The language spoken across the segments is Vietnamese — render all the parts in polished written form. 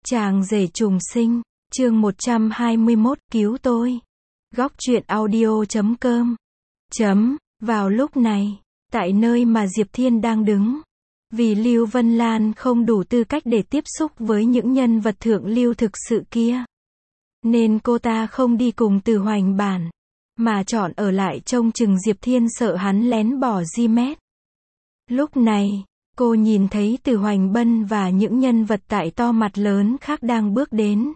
Chàng rể trùng sinh, chương 121, cứu tôi. Góc truyện audio.com. Vào lúc này, tại nơi mà Diệp Thiên đang đứng, vì Lưu Vân Lan không đủ tư cách để tiếp xúc với những nhân vật thượng lưu thực sự kia, nên cô ta không đi cùng Từ Hoành Bản, mà chọn ở lại trông chừng Diệp Thiên, sợ hắn lén bỏ Di-Mét. Lúc này, cô nhìn thấy Từ Hoành Bân và những nhân vật tại to mặt lớn khác đang bước đến.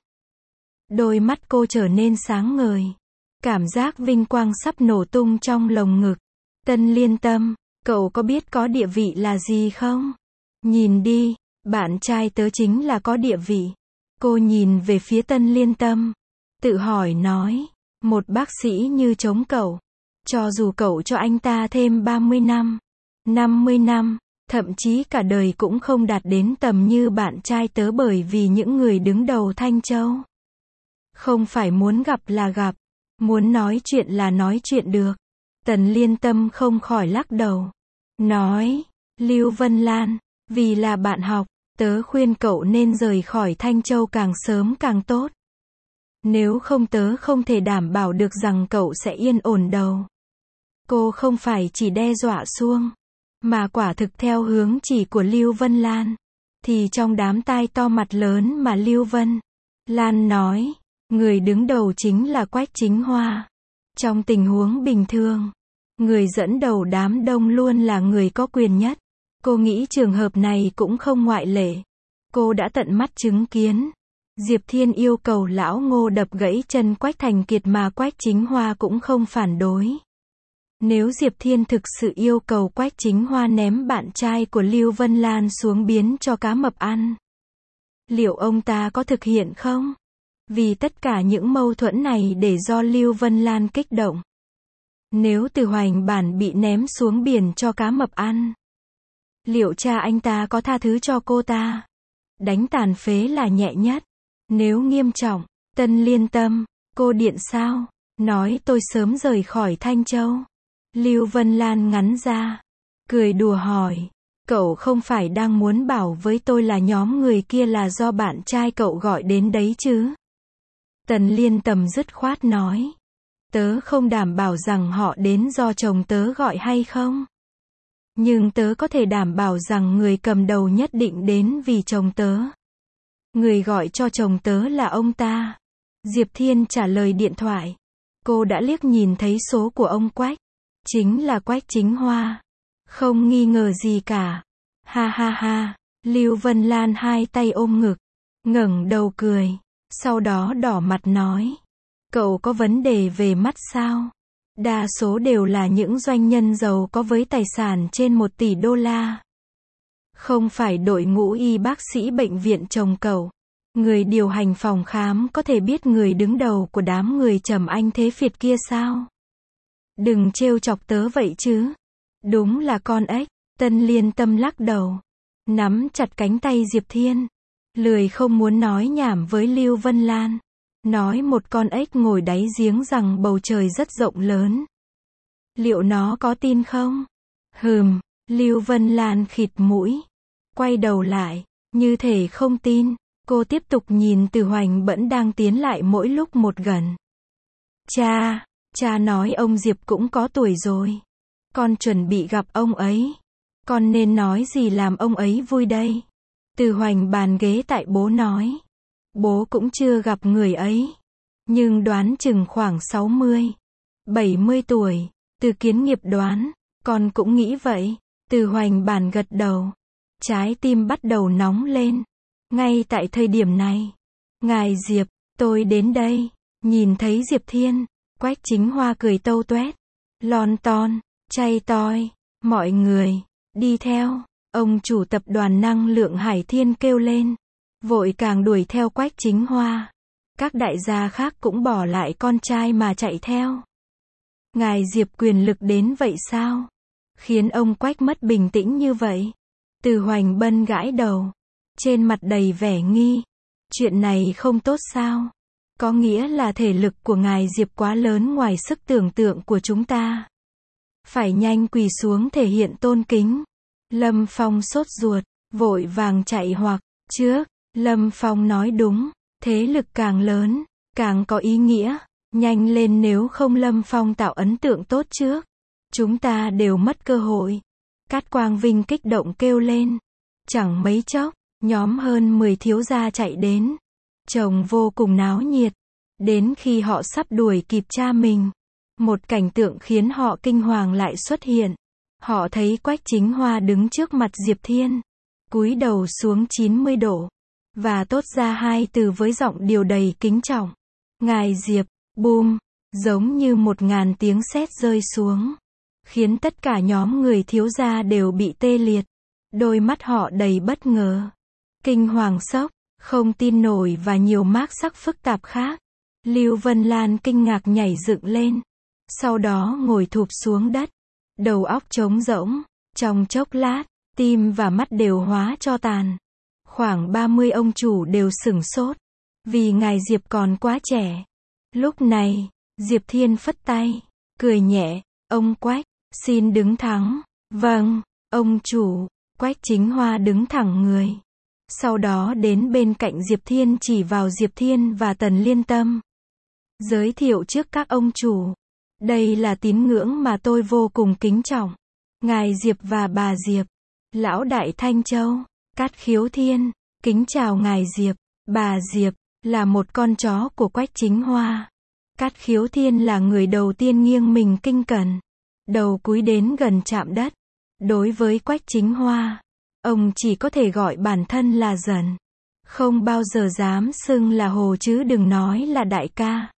Đôi mắt cô trở nên sáng ngời. Cảm giác vinh quang sắp nổ tung trong lồng ngực. Tân Liên Tâm, cậu có biết có địa vị là gì không? Nhìn đi, bạn trai tớ chính là có địa vị. Cô nhìn về phía Tân Liên Tâm, tự hỏi nói, một bác sĩ như chống cậu, cho dù cậu cho anh ta thêm 30 năm, 50 năm, thậm chí cả đời cũng không đạt đến tầm như bạn trai tớ, bởi vì những người đứng đầu Thanh Châu không phải muốn gặp là gặp, muốn nói chuyện là nói chuyện được. Tần Liên Tâm không khỏi lắc đầu, nói, Lưu Vân Lan, vì là bạn học, tớ khuyên cậu nên rời khỏi Thanh Châu càng sớm càng tốt. Nếu không tớ không thể đảm bảo được rằng cậu sẽ yên ổn đâu. Cô không phải chỉ đe dọa xuông, mà quả thực theo hướng chỉ của Lưu Vân Lan. Thì trong đám tai to mặt lớn mà Lưu Vân Lan nói, người đứng đầu chính là Quách Chính Hoa. Trong tình huống bình thường, người dẫn đầu đám đông luôn là người có quyền nhất. Cô nghĩ trường hợp này cũng không ngoại lệ. Cô đã tận mắt chứng kiến Diệp Thiên yêu cầu lão Ngô đập gãy chân Quách Thành Kiệt mà Quách Chính Hoa cũng không phản đối. Nếu Diệp Thiên thực sự yêu cầu Quách Chính Hoa ném bạn trai của Lưu Vân Lan xuống biến cho cá mập ăn, liệu ông ta có thực hiện không? Vì tất cả những mâu thuẫn này để do Lưu Vân Lan kích động. Nếu Từ Hoành Bản bị ném xuống biển cho cá mập ăn, liệu cha anh ta có tha thứ cho cô ta? Đánh tàn phế là nhẹ nhất. Nếu nghiêm trọng, Tân Liên Tâm, cô điện sao? Nói tôi sớm rời khỏi Thanh Châu. Lưu Vân Lan ngắn ra, cười đùa hỏi, cậu không phải đang muốn bảo với tôi là nhóm người kia là do bạn trai cậu gọi đến đấy chứ? Tần Liên Tâm dứt khoát nói, tớ không đảm bảo rằng họ đến do chồng tớ gọi hay không. Nhưng tớ có thể đảm bảo rằng người cầm đầu nhất định đến vì chồng tớ. Người gọi cho chồng tớ là ông ta. Diệp Thiên trả lời điện thoại. Cô đã liếc nhìn thấy số của ông Quách. Chính là Quách Chính Hoa. Không nghi ngờ gì cả. Ha ha ha. Lưu Vân Lan hai tay ôm ngực, ngẩng đầu cười. Sau đó đỏ mặt nói, cậu có vấn đề về mắt sao? Đa số đều là những doanh nhân giàu có với tài sản trên 1 tỷ đô la. Không phải đội ngũ y bác sĩ bệnh viện chồng cậu, người điều hành phòng khám có thể biết người đứng đầu của đám người Trầm Anh Thế Phiệt kia sao? Đừng trêu chọc tớ vậy chứ. Đúng là con ếch. Tân Liên Tâm lắc đầu, nắm chặt cánh tay Diệp Thiên, lười không muốn nói nhảm với Lưu Vân Lan. Nói một con ếch ngồi đáy giếng rằng bầu trời rất rộng lớn. Liệu nó có tin không? Lưu Vân Lan khịt mũi, quay đầu lại, như thể không tin. Cô tiếp tục nhìn Từ Hoành Bẫn đang tiến lại mỗi lúc một gần. Cha nói ông Diệp cũng có tuổi rồi. Con chuẩn bị gặp ông ấy. Con nên nói gì làm ông ấy vui đây? Từ Hoành bàn ghế tại bố nói. Bố cũng chưa gặp người ấy, nhưng đoán chừng khoảng 60, 70 tuổi. Từ Kiến Nghiệp đoán, con cũng nghĩ vậy. Từ Hoành Bản gật đầu. Trái tim bắt đầu nóng lên. Ngay tại thời điểm này, ngài Diệp, tôi đến đây. Nhìn thấy Diệp Thiên, Quách Chính Hoa cười tâu toét, lon ton, chay toi, mọi người, đi theo. Ông chủ tập đoàn năng lượng Hải Thiên kêu lên, vội càng đuổi theo Quách Chính Hoa. Các đại gia khác cũng bỏ lại con trai mà chạy theo. Ngài Diệp quyền lực đến vậy sao? Khiến ông Quách mất bình tĩnh như vậy. Từ Hoành Bân gãi đầu, trên mặt đầy vẻ nghi. Chuyện này không tốt sao? Có nghĩa là thể lực của ngài Diệp quá lớn ngoài sức tưởng tượng của chúng ta. Phải nhanh quỳ xuống thể hiện tôn kính. Lâm Phong sốt ruột, vội vàng chạy hoặc trước. Lâm Phong nói đúng, thế lực càng lớn, càng có ý nghĩa, nhanh lên nếu không Lâm Phong tạo ấn tượng tốt trước. Chúng ta đều mất cơ hội. Cát Quang Vinh kích động kêu lên. Chẳng mấy chốc, nhóm hơn 10 thiếu gia chạy đến. Trông vô cùng náo nhiệt. Đến khi họ sắp đuổi kịp cha mình, một cảnh tượng khiến họ kinh hoàng lại xuất hiện. Họ thấy Quách Chính Hoa đứng trước mặt Diệp Thiên, cúi đầu xuống 90 độ, và thốt ra hai từ với giọng điệu đầy kính trọng. Ngài Diệp, bùm, giống như 1000 tiếng sét rơi xuống, khiến tất cả nhóm người thiếu gia đều bị tê liệt. Đôi mắt họ đầy bất ngờ, kinh hoàng sốc, không tin nổi và nhiều mác sắc phức tạp khác. Lưu Vân Lan kinh ngạc nhảy dựng lên, sau đó ngồi thụp xuống đất, đầu óc trống rỗng, trong chốc lát, tim và mắt đều hóa tro tàn. Khoảng 30 ông chủ đều sửng sốt, vì ngài Diệp còn quá trẻ. Lúc này, Diệp Thiên phất tay, cười nhẹ, ông Quách, xin đứng thẳng. Vâng, ông chủ. Quách Chính Hoa đứng thẳng người. Sau đó đến bên cạnh Diệp Thiên chỉ vào Diệp Thiên và Tần Liên Tâm. Giới thiệu trước các ông chủ. Đây là tín ngưỡng mà tôi vô cùng kính trọng. Ngài Diệp và bà Diệp. Lão Đại Thanh Châu. Cát Khiếu Thiên. Kính chào ngài Diệp. Bà Diệp là một con chó của Quách Chính Hoa. Cát Khiếu Thiên là người đầu tiên nghiêng mình kinh cẩn, đầu cúi đến gần chạm đất. Đối với Quách Chính Hoa, ông chỉ có thể gọi bản thân là dần, không bao giờ dám xưng là hồ chứ đừng nói là đại ca.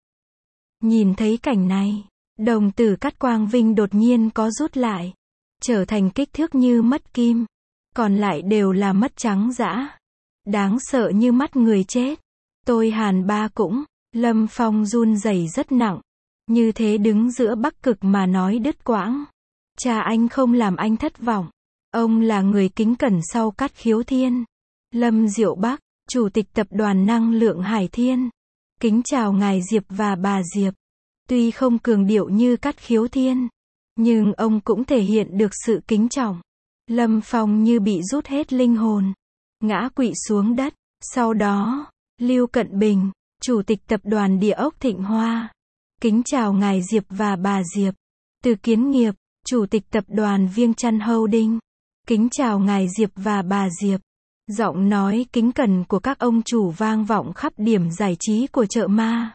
Nhìn thấy cảnh này, đồng tử Cát Quang Vinh đột nhiên có rút lại, trở thành kích thước như mất kim, còn lại đều là mất trắng dã, đáng sợ như mắt người chết. Tôi Hàn Ba cũng, Lâm Phong run rẩy rất nặng, như thế đứng giữa Bắc Cực mà nói đứt quãng. Cha anh không làm anh thất vọng. Ông là người kính cẩn sau Cát Khiếu Thiên. Lâm Diệu Bắc, Chủ tịch Tập đoàn Năng lượng Hải Thiên. Kính chào ngài Diệp và bà Diệp. Tuy không cường điệu như Cát Khiếu Thiên, nhưng ông cũng thể hiện được sự kính trọng. Lâm Phong như bị rút hết linh hồn, ngã quỵ xuống đất. Sau đó, Lưu Cận Bình, Chủ tịch Tập đoàn Địa ốc Thịnh Hoa. Kính chào ngài Diệp và bà Diệp. Từ Kiến Nghiệp, Chủ tịch Tập đoàn Viêng Chăn Holding. Kính chào ngài Diệp và bà Diệp. Giọng nói kính cẩn của các ông chủ vang vọng khắp điểm giải trí của chợ ma.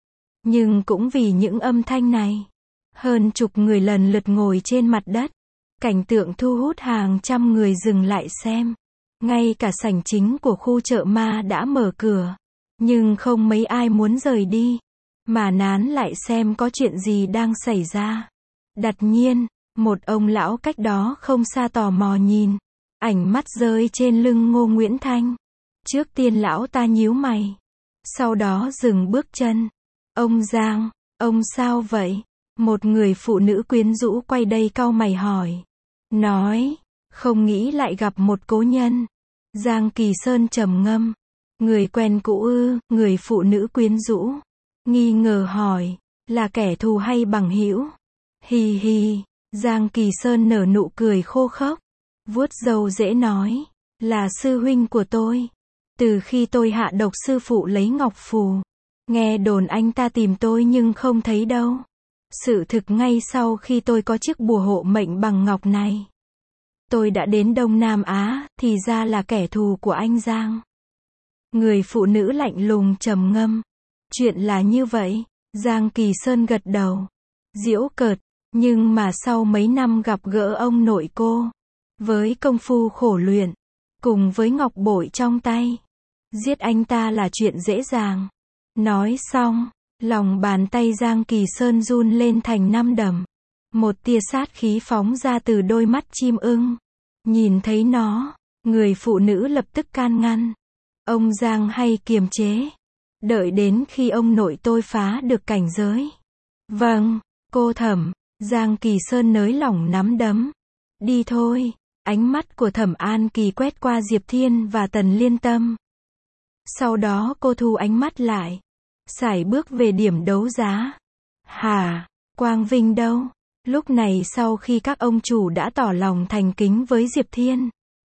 Nhưng cũng vì những âm thanh này, hơn chục người lần lượt ngồi trên mặt đất. Cảnh tượng thu hút hàng trăm người dừng lại xem. Ngay cả sảnh chính của khu chợ ma đã mở cửa, nhưng không mấy ai muốn rời đi, mà nán lại xem có chuyện gì đang xảy ra. Đột nhiên, một ông lão cách đó không xa tò mò nhìn, ảnh mắt rơi trên lưng Ngô Nguyễn Thanh. Trước tiên lão ta nhíu mày, sau đó dừng bước chân. Ông Giang, ông sao vậy? Một người phụ nữ quyến rũ quay đây cau mày hỏi. Nói, không nghĩ lại gặp một cố nhân. Giang Kỳ Sơn trầm ngâm. Người quen cũ ư? Người phụ nữ quyến rũ nghi ngờ hỏi, là kẻ thù hay bằng hữu? Hì hì, Giang Kỳ Sơn nở nụ cười khô khốc, vuốt râu dễ nói, là sư huynh của tôi. Từ khi tôi hạ độc sư phụ lấy ngọc phù, nghe đồn anh ta tìm tôi nhưng không thấy đâu. Sự thực ngay sau khi tôi có chiếc bùa hộ mệnh bằng ngọc này, tôi đã đến Đông Nam Á, thì ra là kẻ thù của anh Giang. Người phụ nữ lạnh lùng trầm ngâm. Chuyện là như vậy. Giang Kỳ Sơn gật đầu, giễu cợt, nhưng mà sau mấy năm gặp gỡ ông nội cô, với công phu khổ luyện, cùng với ngọc bội trong tay, giết anh ta là chuyện dễ dàng. Nói xong, lòng bàn tay Giang Kỳ Sơn run lên thành 5 đầm. Một tia sát khí phóng ra từ đôi mắt chim ưng. Nhìn thấy nó, người phụ nữ lập tức can ngăn. Ông Giang hay kiềm chế, đợi đến khi ông nội tôi phá được cảnh giới. Vâng, cô Thẩm. Giang Kỳ Sơn nới lỏng nắm đấm. Đi thôi. Ánh mắt của Thẩm An Kỳ quét qua Diệp Thiên và Tần Liên Tâm. Sau đó cô thu ánh mắt lại, sải bước về điểm đấu giá. Hả? Quang Vinh đâu? Lúc này sau khi các ông chủ đã tỏ lòng thành kính với Diệp Thiên,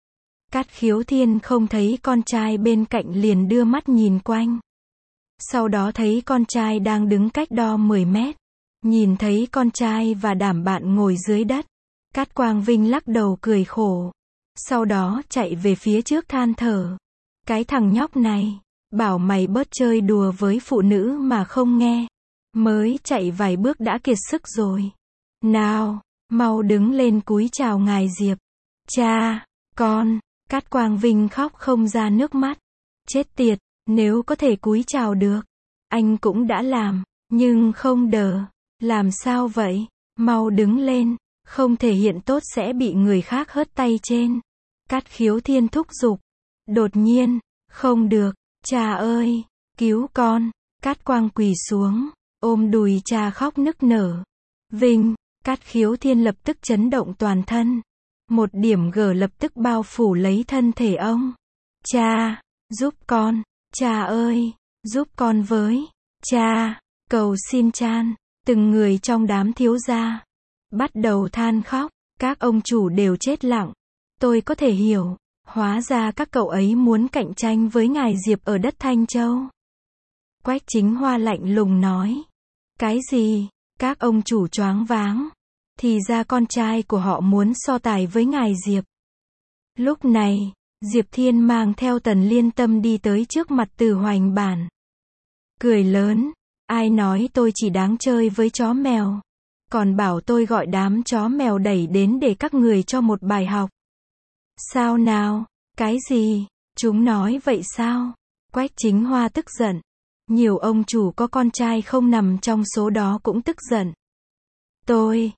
Cát Khiếu Thiên không thấy con trai bên cạnh liền đưa mắt nhìn quanh. Sau đó thấy con trai đang đứng cách đo 10 mét. Nhìn thấy con trai và đảm bạn ngồi dưới đất. Cát Quang Vinh lắc đầu cười khổ. Sau đó chạy về phía trước than thở. Cái thằng nhóc này, bảo mày bớt chơi đùa với phụ nữ mà không nghe. Mới chạy vài bước đã kiệt sức rồi. Nào, mau đứng lên cúi chào ngài Diệp. Cha, con, Cát Quang Vinh khóc không ra nước mắt. Chết tiệt, nếu có thể cúi chào được, anh cũng đã làm, nhưng không đỡ. Làm sao vậy? Mau đứng lên, không thể hiện tốt sẽ bị người khác hớt tay trên. Cát Khiếu Thiên thúc giục. Đột nhiên, không được, cha ơi, cứu con. Cát Quang quỳ xuống, ôm đùi cha khóc nức nở. Vinh, Cát Khiếu Thiên lập tức chấn động toàn thân. Một điểm gở lập tức bao phủ lấy thân thể ông. Cha, giúp con, cha ơi, giúp con với, cha, cầu xin chan. Từng người trong đám thiếu gia bắt đầu than khóc, các ông chủ đều chết lặng. Tôi có thể hiểu, hóa ra các cậu ấy muốn cạnh tranh với ngài Diệp ở đất Thanh Châu. Quách Chính Hoa lạnh lùng nói. Cái gì? Các ông chủ choáng váng. Thì ra con trai của họ muốn so tài với ngài Diệp. Lúc này, Diệp Thiên mang theo Tần Liên Tâm đi tới trước mặt Từ Hoành Bản. Cười lớn. Ai nói tôi chỉ đáng chơi với chó mèo? Còn bảo tôi gọi đám chó mèo đẩy đến để các người cho một bài học. Sao nào? Cái gì? Chúng nói vậy sao? Quách Chính Hoa tức giận. Nhiều ông chủ có con trai không nằm trong số đó cũng tức giận. Tôi,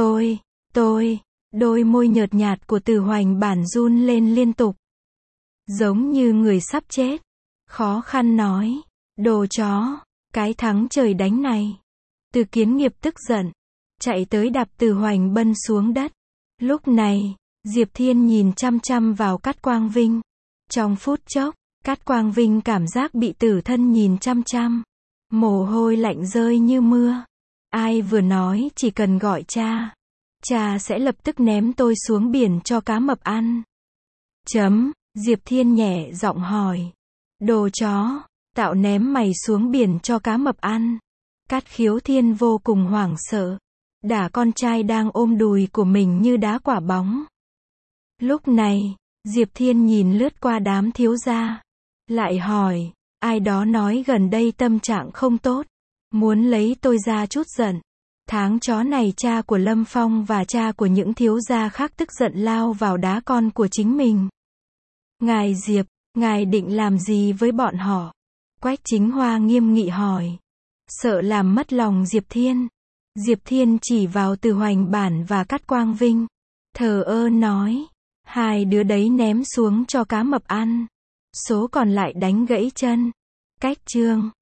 đôi môi nhợt nhạt của Từ Hoành Bản run lên liên tục. Giống như người sắp chết. Khó khăn nói. Đồ chó, cái thắng trời đánh này. Từ Kiến Nghiệp tức giận. Chạy tới đạp Từ Hoành Bân xuống đất. Lúc này, Diệp Thiên nhìn chăm chăm vào Cát Quang Vinh. Trong phút chốc, Cát Quang Vinh cảm giác bị tử thân nhìn chăm chăm. Mồ hôi lạnh rơi như mưa. Ai vừa nói chỉ cần gọi cha. Cha sẽ lập tức ném tôi xuống biển cho cá mập ăn. Diệp Thiên nhẹ giọng hỏi. Đồ chó, tạo ném mày xuống biển cho cá mập ăn. Cát Khiếu Thiên vô cùng hoảng sợ. Đả con trai đang ôm đùi của mình như đá quả bóng. Lúc này, Diệp Thiên nhìn lướt qua đám thiếu gia. Lại hỏi, ai đó nói gần đây tâm trạng không tốt. Muốn lấy tôi ra chút giận. Tháng chó này cha của Lâm Phong và cha của những thiếu gia khác tức giận lao vào đá con của chính mình. Ngài Diệp, ngài định làm gì với bọn họ? Quách Chính Hoa nghiêm nghị hỏi. Sợ làm mất lòng Diệp Thiên. Diệp Thiên chỉ vào Từ Hoành Bản và Cát Quang Vinh. Thờ ơ nói. Hai đứa đấy ném xuống cho cá mập ăn. Số còn lại đánh gãy chân. Cách chương